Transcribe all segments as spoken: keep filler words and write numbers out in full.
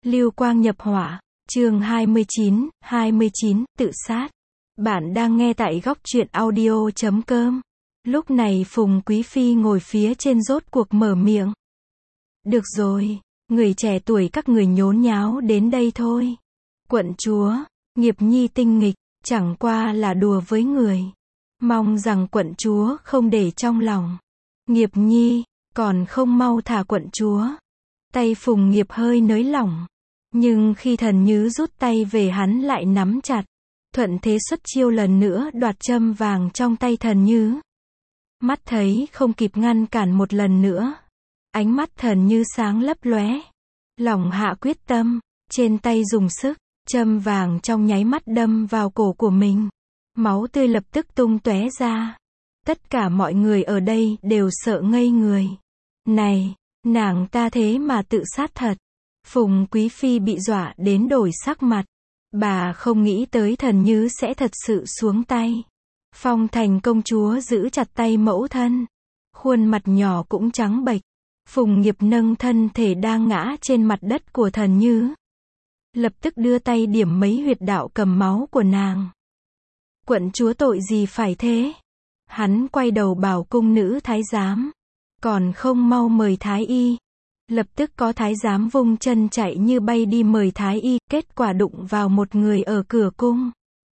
Lưu quang nhập hỏa, chương hai mươi chín, hai mươi chín, tự sát. Bạn đang nghe tại góc truyện audio chấm com. Lúc này Phùng Quý Phi ngồi phía trên rốt cuộc mở miệng. Được rồi, người trẻ tuổi các người nhốn nháo đến đây thôi. Quận chúa, nghiệp nhi tinh nghịch, chẳng qua là đùa với người. Mong rằng quận chúa không để trong lòng. Nghiệp nhi, còn không mau thả quận chúa. Tay Phùng Nghiệp hơi nới lỏng. Nhưng khi Thần Nhứ rút tay về hắn lại nắm chặt. Thuận thế xuất chiêu lần nữa đoạt châm vàng trong tay Thần Nhứ. Mắt thấy không kịp ngăn cản một lần nữa. Ánh mắt Thần Nhứ sáng lấp lóe. Lòng hạ quyết tâm, trên tay dùng sức, châm vàng trong nháy mắt đâm vào cổ của mình. Máu tươi lập tức tung tóe ra. Tất cả mọi người ở đây đều sợ ngây người. Này, nàng ta thế mà tự sát thật. Phùng Quý Phi bị dọa đến đổi sắc mặt. Bà không nghĩ tới Thần Nhứ sẽ thật sự xuống tay. Phong Thành công chúa giữ chặt tay mẫu thân. Khuôn mặt nhỏ cũng trắng bệch. Phùng Nghiệp nâng thân thể đang ngã trên mặt đất của Thần Nhứ. Lập tức đưa tay điểm mấy huyệt đạo cầm máu của nàng. Quận chúa tội gì phải thế? Hắn quay đầu bảo cung nữ thái giám. Còn không mau mời thái y. Lập tức có thái giám vung chân chạy như bay đi mời thái y, kết quả đụng vào một người ở cửa cung.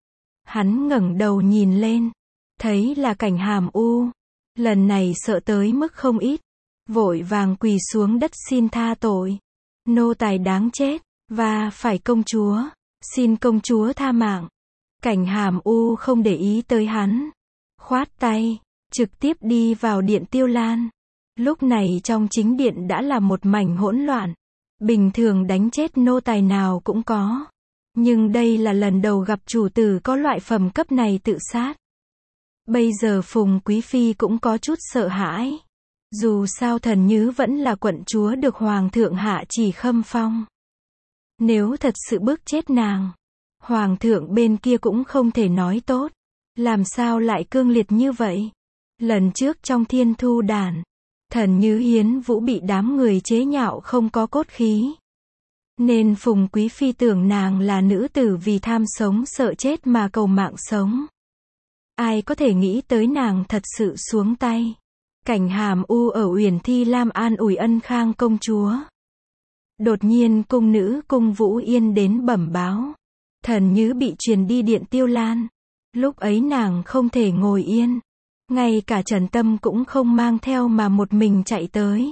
Hắn ngẩng đầu nhìn lên, thấy là Cảnh Hàm U. Lần này sợ tới mức không ít, vội vàng quỳ xuống đất xin tha tội. Nô tài đáng chết, và phải công chúa, xin công chúa tha mạng. Cảnh Hàm U không để ý tới hắn, khoát tay, trực tiếp đi vào điện Tiêu Lan. Lúc này trong chính điện đã là một mảnh hỗn loạn. Bình thường đánh chết nô tài nào cũng có. Nhưng đây là lần đầu gặp chủ tử có loại phẩm cấp này tự sát. Bây giờ Phùng Quý Phi cũng có chút sợ hãi. Dù sao Thần Nhứ vẫn là quận chúa được Hoàng thượng hạ chỉ khâm phong. Nếu thật sự bức chết nàng, Hoàng thượng bên kia cũng không thể nói tốt. Làm sao lại cương liệt như vậy? Lần trước trong Thiên Thu Đàn, Thần Nhứ Hiến Vũ bị đám người chế nhạo không có cốt khí. Nên Phùng Quý Phi tưởng nàng là nữ tử vì tham sống sợ chết mà cầu mạng sống. Ai có thể nghĩ tới nàng thật sự xuống tay. Cảnh Hàm U ở Uyển Thi Lam an ủi Ân Khang công chúa. Đột nhiên cung nữ Cung Vũ Yên đến bẩm báo. Thần Nhứ bị truyền đi điện Tiêu Lan. Lúc ấy nàng không thể ngồi yên. Ngay cả Trần Tâm cũng không mang theo mà một mình chạy tới.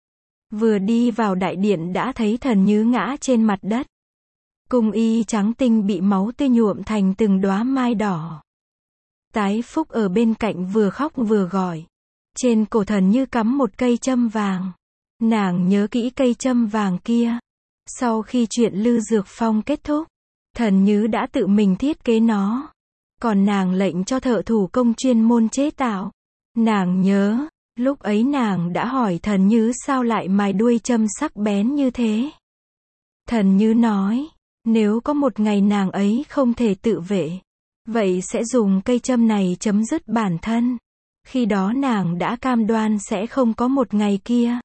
Vừa đi vào đại điện đã thấy Thần Nhứ ngã trên mặt đất. Cung y trắng tinh bị máu tươi nhuộm thành từng đóa mai đỏ. Tái Phúc ở bên cạnh vừa khóc vừa gọi. Trên cổ Thần Nhứ cắm một cây châm vàng. Nàng nhớ kỹ cây châm vàng kia. Sau khi chuyện Lư Dược Phong kết thúc, Thần Nhứ đã tự mình thiết kế nó. Còn nàng lệnh cho thợ thủ công chuyên môn chế tạo. Nàng nhớ, lúc ấy nàng đã hỏi Thần Nhứ sao lại mài đuôi châm sắc bén như thế. Thần Nhứ nói, nếu có một ngày nàng ấy không thể tự vệ, vậy sẽ dùng cây châm này chấm dứt bản thân. Khi đó nàng đã cam đoan sẽ không có một ngày kia.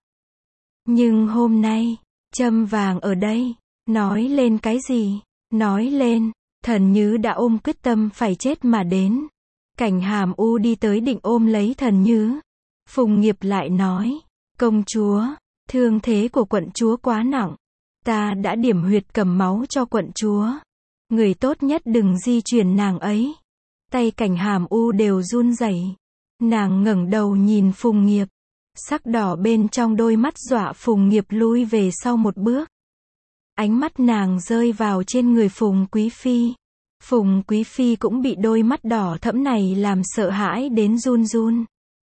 Nhưng hôm nay, châm vàng ở đây, nói lên cái gì? Nói lên, Thần Nhứ đã ôm quyết tâm phải chết mà đến. Cảnh Hàm U đi tới định ôm lấy Thần Nhứ. Phùng Nghiệp lại nói, công chúa, thương thế của quận chúa quá nặng. Ta đã điểm huyệt cầm máu cho quận chúa. Người tốt nhất đừng di chuyển nàng ấy. Tay Cảnh Hàm U đều run rẩy. Nàng ngẩng đầu nhìn Phùng Nghiệp. Sắc đỏ bên trong đôi mắt dọa Phùng Nghiệp lui về sau một bước. Ánh mắt nàng rơi vào trên người Phùng Quý Phi. Phùng Quý Phi cũng bị đôi mắt đỏ thẫm này làm sợ hãi đến run run.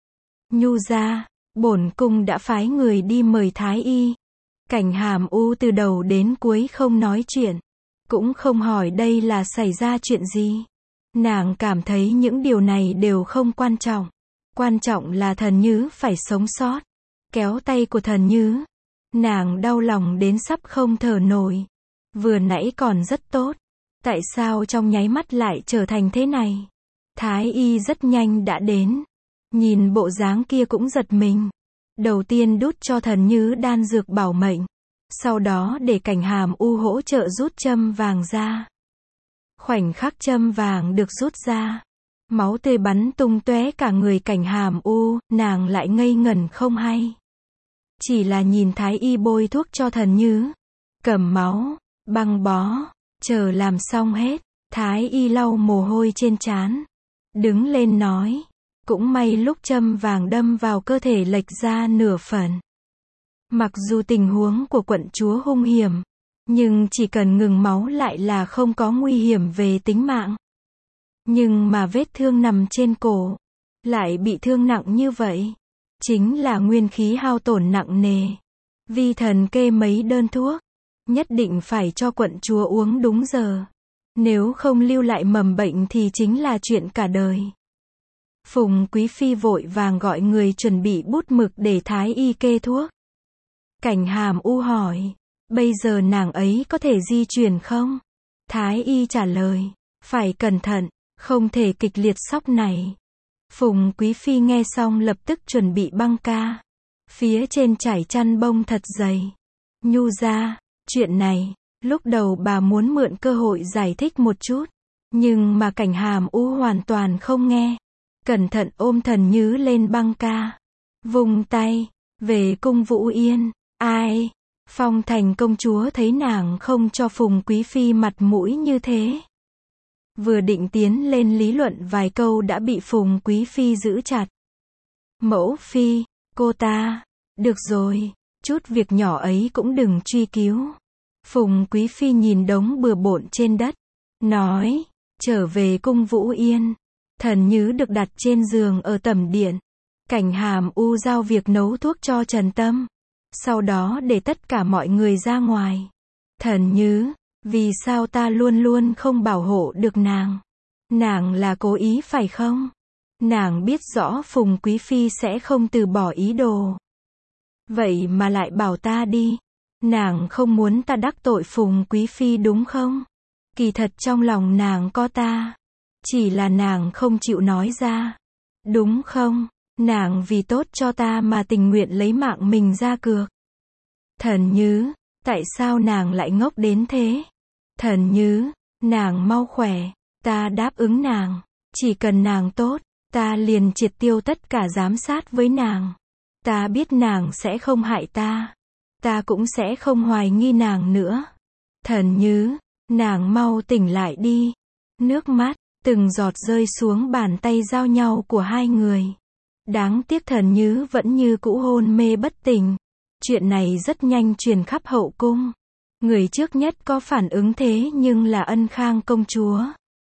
Nhu ra, bổn cung đã phái người đi mời thái y. Cảnh Hàm U từ đầu đến cuối không nói chuyện. Cũng không hỏi đây là xảy ra chuyện gì. Nàng cảm thấy những điều này đều không quan trọng. Quan trọng là Thần Nhứ phải sống sót. Kéo tay của Thần Nhứ. Nàng đau lòng đến sắp không thở nổi. Vừa nãy còn rất tốt. Tại sao trong nháy mắt lại trở thành thế này? Thái y rất nhanh đã đến. Nhìn bộ dáng kia cũng giật mình. Đầu tiên đút cho Thần Nhứ đan dược bảo mệnh. Sau đó để Cảnh Hàm U hỗ trợ rút châm vàng ra. Khoảnh khắc châm vàng được rút ra, máu tươi bắn tung tóe cả người Cảnh Hàm U, nàng lại ngây ngẩn không hay. Chỉ là nhìn Thái y bôi thuốc cho Thần Nhứ, cầm máu, băng bó, chờ làm xong hết, Thái y lau mồ hôi trên trán, đứng lên nói, cũng may lúc châm vàng đâm vào cơ thể lệch ra nửa phần. Mặc dù tình huống của quận chúa hung hiểm, nhưng chỉ cần ngừng máu lại là không có nguy hiểm về tính mạng. Nhưng mà vết thương nằm trên cổ, lại bị thương nặng như vậy, chính là nguyên khí hao tổn nặng nề. Vi thần kê mấy đơn thuốc, nhất định phải cho quận chúa uống đúng giờ. Nếu không lưu lại mầm bệnh thì chính là chuyện cả đời. Phùng Quý Phi vội vàng gọi người chuẩn bị bút mực để Thái y kê thuốc. Cảnh Hàm U hỏi, bây giờ nàng ấy có thể di chuyển không? Thái y trả lời, phải cẩn thận, không thể kịch liệt sốc này. Phùng Quý Phi nghe xong lập tức chuẩn bị băng ca. Phía trên trải chăn bông thật dày. Nhu ra, chuyện này, lúc đầu bà muốn mượn cơ hội giải thích một chút. Nhưng mà Cảnh Hàm U hoàn toàn không nghe. Cẩn thận ôm Thần Nhứ lên băng ca. Vùng tay, về cung Vũ Yên. Ai? Phong Thành công chúa thấy nàng không cho Phùng Quý Phi mặt mũi như thế. Vừa định tiến lên lý luận vài câu đã bị Phùng Quý Phi giữ chặt. Mẫu Phi, cô ta, được rồi, chút việc nhỏ ấy cũng đừng truy cứu. Phùng Quý Phi nhìn đống bừa bộn trên đất, nói, trở về cung Vũ Yên. Thần Nhứ được đặt trên giường ở tẩm điện. Cảnh Hàm U giao việc nấu thuốc cho Trần Tâm. Sau đó để tất cả mọi người ra ngoài. Thần Nhứ, vì sao ta luôn luôn không bảo hộ được nàng? Nàng là cố ý phải không? Nàng biết rõ Phùng Quý Phi sẽ không từ bỏ ý đồ. Vậy mà lại bảo ta đi. Nàng không muốn ta đắc tội Phùng Quý Phi đúng không? Kỳ thật trong lòng nàng có ta. Chỉ là nàng không chịu nói ra. Đúng không? Nàng vì tốt cho ta mà tình nguyện lấy mạng mình ra cược. Thần Nhứ, tại sao nàng lại ngốc đến thế? Thần Nhứ, nàng mau khỏe, ta đáp ứng nàng. Chỉ cần nàng tốt, ta liền triệt tiêu tất cả giám sát với nàng. Ta biết nàng sẽ không hại ta. Ta cũng sẽ không hoài nghi nàng nữa. Thần Nhứ, nàng mau tỉnh lại đi. Nước mắt, từng giọt rơi xuống bàn tay giao nhau của hai người. Đáng tiếc Thần Nhứ vẫn như cũ hôn mê bất tỉnh. Chuyện này rất nhanh truyền khắp hậu cung. Người trước nhất có phản ứng thế nhưng là Ân Khang công chúa.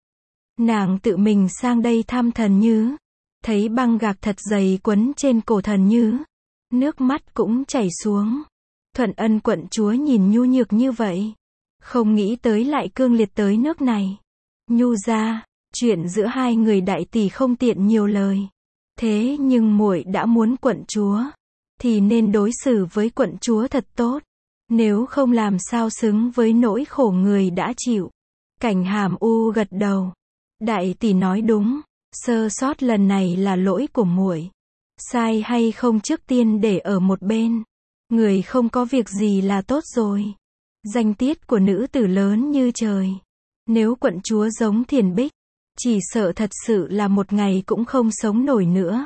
Nàng tự mình sang đây thăm Thần Nhứ. Thấy băng gạc thật dày quấn trên cổ Thần Nhứ. Nước mắt cũng chảy xuống. Thuận Ân quận chúa nhìn nhu nhược như vậy. Không nghĩ tới lại cương liệt tới nước này. Nhu ra, chuyện giữa hai người đại tỷ không tiện nhiều lời. Thế nhưng muội đã muốn quận chúa, thì nên đối xử với quận chúa thật tốt. Nếu không làm sao xứng với nỗi khổ người đã chịu. Cảnh Hàm U gật đầu. Đại tỷ nói đúng, sơ sót lần này là lỗi của muội. Sai hay không trước tiên để ở một bên. Người không có việc gì là tốt rồi. Danh tiết của nữ tử lớn như trời. Nếu quận chúa giống Thiền Bích, chỉ sợ thật sự là một ngày cũng không sống nổi nữa.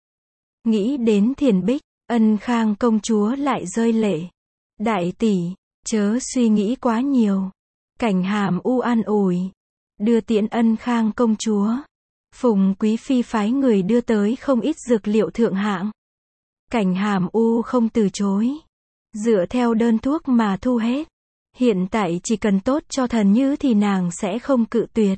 Nghĩ đến Thiền Bích, Ân Khang công chúa lại rơi lệ. Đại tỷ, chớ suy nghĩ quá nhiều. Cảnh Hàm U an ủi. Đưa tiễn Ân Khang công chúa. Phùng Quý Phi phái người đưa tới không ít dược liệu thượng hạng. Cảnh Hàm U không từ chối. Dựa theo đơn thuốc mà thu hết. Hiện tại chỉ cần tốt cho Thần Nhứ thì nàng sẽ không cự tuyệt.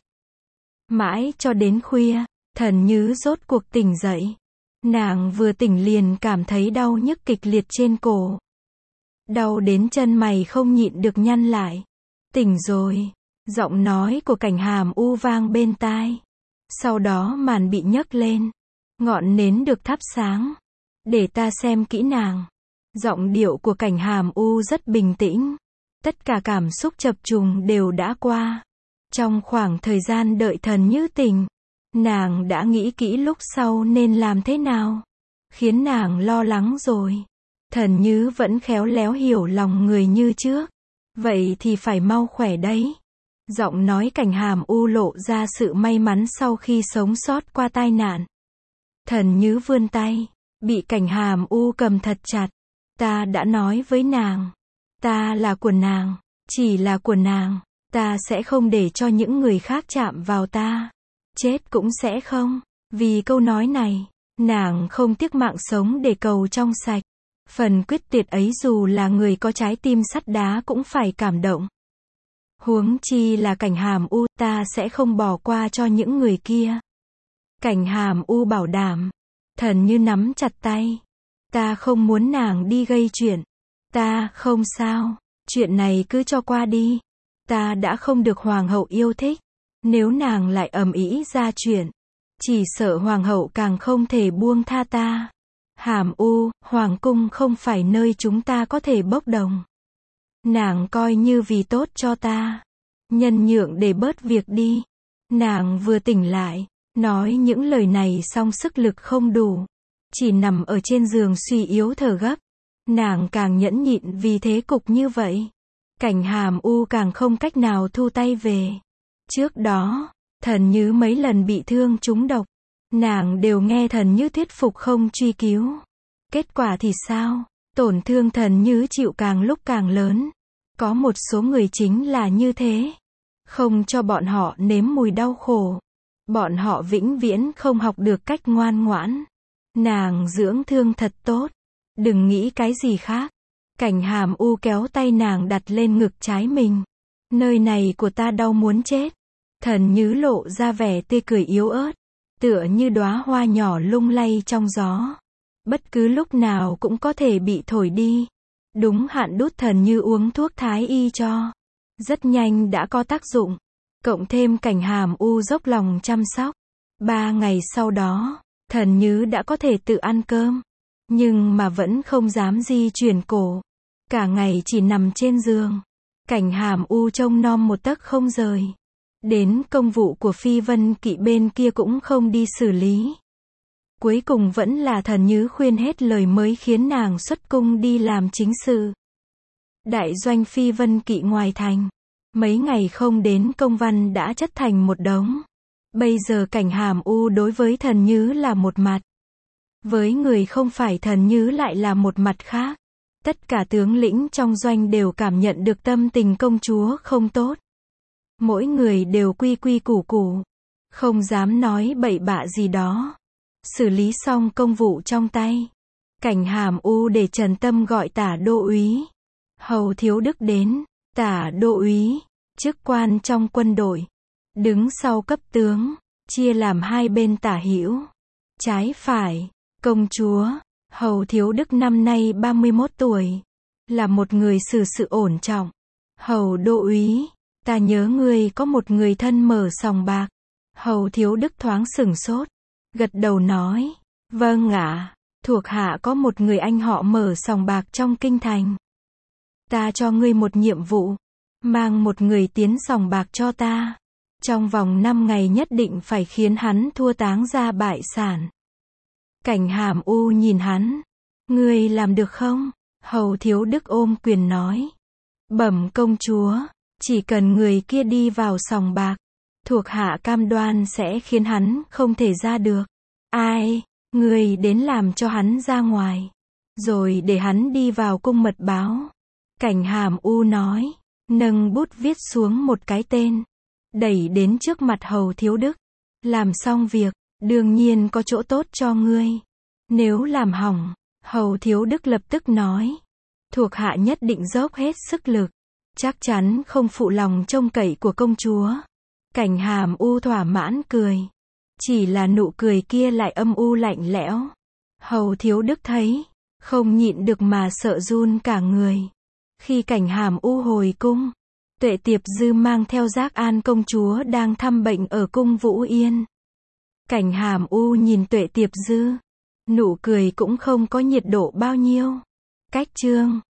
Mãi cho đến khuya, Thần Nhứ rốt cuộc tỉnh dậy. Nàng vừa tỉnh liền cảm thấy đau nhức kịch liệt trên cổ. Đau đến chân mày không nhịn được nhăn lại. Tỉnh rồi. Giọng nói của Cảnh Hàm U vang bên tai. Sau đó màn bị nhấc lên. Ngọn nến được thắp sáng. Để ta xem kỹ nàng. Giọng điệu của Cảnh Hàm U rất bình tĩnh. Tất cả cảm xúc chập trùng đều đã qua. Trong khoảng thời gian đợi Thần Nhứ tỉnh, nàng đã nghĩ kỹ lúc sau nên làm thế nào. Khiến nàng lo lắng rồi. Thần Nhứ vẫn khéo léo hiểu lòng người như trước. Vậy thì phải mau khỏe đấy. Giọng nói Cảnh Hàm U lộ ra sự may mắn sau khi sống sót qua tai nạn. Thần Nhứ vươn tay, bị Cảnh Hàm U cầm thật chặt. Ta đã nói với nàng. Ta là của nàng. Chỉ là của nàng. Ta sẽ không để cho những người khác chạm vào ta. Chết cũng sẽ không. Vì câu nói này, nàng không tiếc mạng sống để cầu trong sạch. Phần quyết tuyệt ấy dù là người có trái tim sắt đá cũng phải cảm động. Huống chi là Cảnh Hàm U, ta sẽ không bỏ qua cho những người kia. Cảnh Hàm U bảo đảm. Thần Như nắm chặt tay. Ta không muốn nàng đi gây chuyện. Ta không sao. Chuyện này cứ cho qua đi. Ta đã không được hoàng hậu yêu thích. Nếu nàng lại ầm ĩ ra chuyện, chỉ sợ hoàng hậu càng không thể buông tha ta. Hàm U, hoàng cung không phải nơi chúng ta có thể bốc đồng. Nàng coi như vì tốt cho ta. Nhân nhượng để bớt việc đi. Nàng vừa tỉnh lại, nói những lời này xong sức lực không đủ. Chỉ nằm ở trên giường suy yếu thở gấp. Nàng càng nhẫn nhịn vì thế cục như vậy. Cảnh Hàm U càng không cách nào thu tay về. Trước đó, Thần Nhứ mấy lần bị thương trúng độc. Nàng đều nghe Thần Nhứ thuyết phục không truy cứu. Kết quả thì sao? Tổn thương Thần Nhứ chịu càng lúc càng lớn. Có một số người chính là như thế. Không cho bọn họ nếm mùi đau khổ. Bọn họ vĩnh viễn không học được cách ngoan ngoãn. Nàng dưỡng thương thật tốt. Đừng nghĩ cái gì khác. Cảnh Hàm U kéo tay nàng đặt lên ngực trái mình. Nơi này của ta đau muốn chết. Thần Nhứ lộ ra vẻ tươi cười yếu ớt. Tựa như đóa hoa nhỏ lung lay trong gió. Bất cứ lúc nào cũng có thể bị thổi đi. Đúng hạn đút Thần Như uống thuốc thái y cho. Rất nhanh đã có tác dụng. Cộng thêm Cảnh Hàm U dốc lòng chăm sóc. Ba ngày sau đó, Thần Nhứ đã có thể tự ăn cơm. Nhưng mà vẫn không dám di chuyển cổ. Cả ngày chỉ nằm trên giường. Cảnh Hàm U trông nom một tấc không rời. Đến công vụ của Phi Vân Kỵ bên kia cũng không đi xử lý. Cuối cùng vẫn là Thần Nhứ khuyên hết lời mới khiến nàng xuất cung đi làm chính sự. Đại doanh Phi Vân Kỵ ngoài thành. Mấy ngày không đến công văn đã chất thành một đống. Bây giờ Cảnh Hàm U đối với Thần Nhứ là một mặt. Với người không phải Thần Nhứ lại là một mặt khác. Tất cả tướng lĩnh trong doanh đều cảm nhận được tâm tình công chúa không tốt. Mỗi người đều quy quy củ củ. Không dám nói bậy bạ gì đó. Xử lý xong công vụ trong tay. Cảnh Hàm U để Trần Tâm gọi Tả đô úy. Hầu Thiếu Đức đến. Tả đô úy, chức quan trong quân đội. Đứng sau cấp tướng. Chia làm hai bên tả hữu. Trái phải. Công chúa. Hầu Thiếu Đức năm nay ba mươi mốt tuổi. Là một người xử sự ổn trọng. Hầu đô úy. Ta nhớ ngươi có một người thân mở sòng bạc. Hầu Thiếu Đức thoáng sửng sốt. Gật đầu nói. Vâng ạ. Thuộc hạ có một người anh họ mở sòng bạc trong kinh thành. Ta cho ngươi một nhiệm vụ. Mang một người tiến sòng bạc cho ta. Trong vòng năm ngày nhất định phải khiến hắn thua táng ra bại sản. Cảnh Hàm U nhìn hắn. Ngươi làm được không? Hầu Thiếu Đức ôm quyền nói. Bẩm công chúa. Chỉ cần người kia đi vào sòng bạc. Thuộc hạ cam đoan sẽ khiến hắn không thể ra được. Ai? Người đến làm cho hắn ra ngoài. Rồi để hắn đi vào cung mật báo. Cảnh Hàm U nói. Nâng bút viết xuống một cái tên. Đẩy đến trước mặt Hầu Thiếu Đức. Làm xong việc, đương nhiên có chỗ tốt cho ngươi. Nếu làm hỏng, Hầu Thiếu Đức lập tức nói. Thuộc hạ nhất định dốc hết sức lực. Chắc chắn không phụ lòng trông cậy của công chúa. Cảnh Hàm U thỏa mãn cười. Chỉ là nụ cười kia lại âm u lạnh lẽo. Hầu Thiếu Đức thấy, không nhịn được mà sợ run cả người. Khi Cảnh Hàm U hồi cung, Tuệ Tiệp Dư mang theo Giác An công chúa đang thăm bệnh ở cung Vũ Yên. Cảnh Hàm U nhìn Tuệ Tiệp Dư, nụ cười cũng không có nhiệt độ bao nhiêu. Cách chương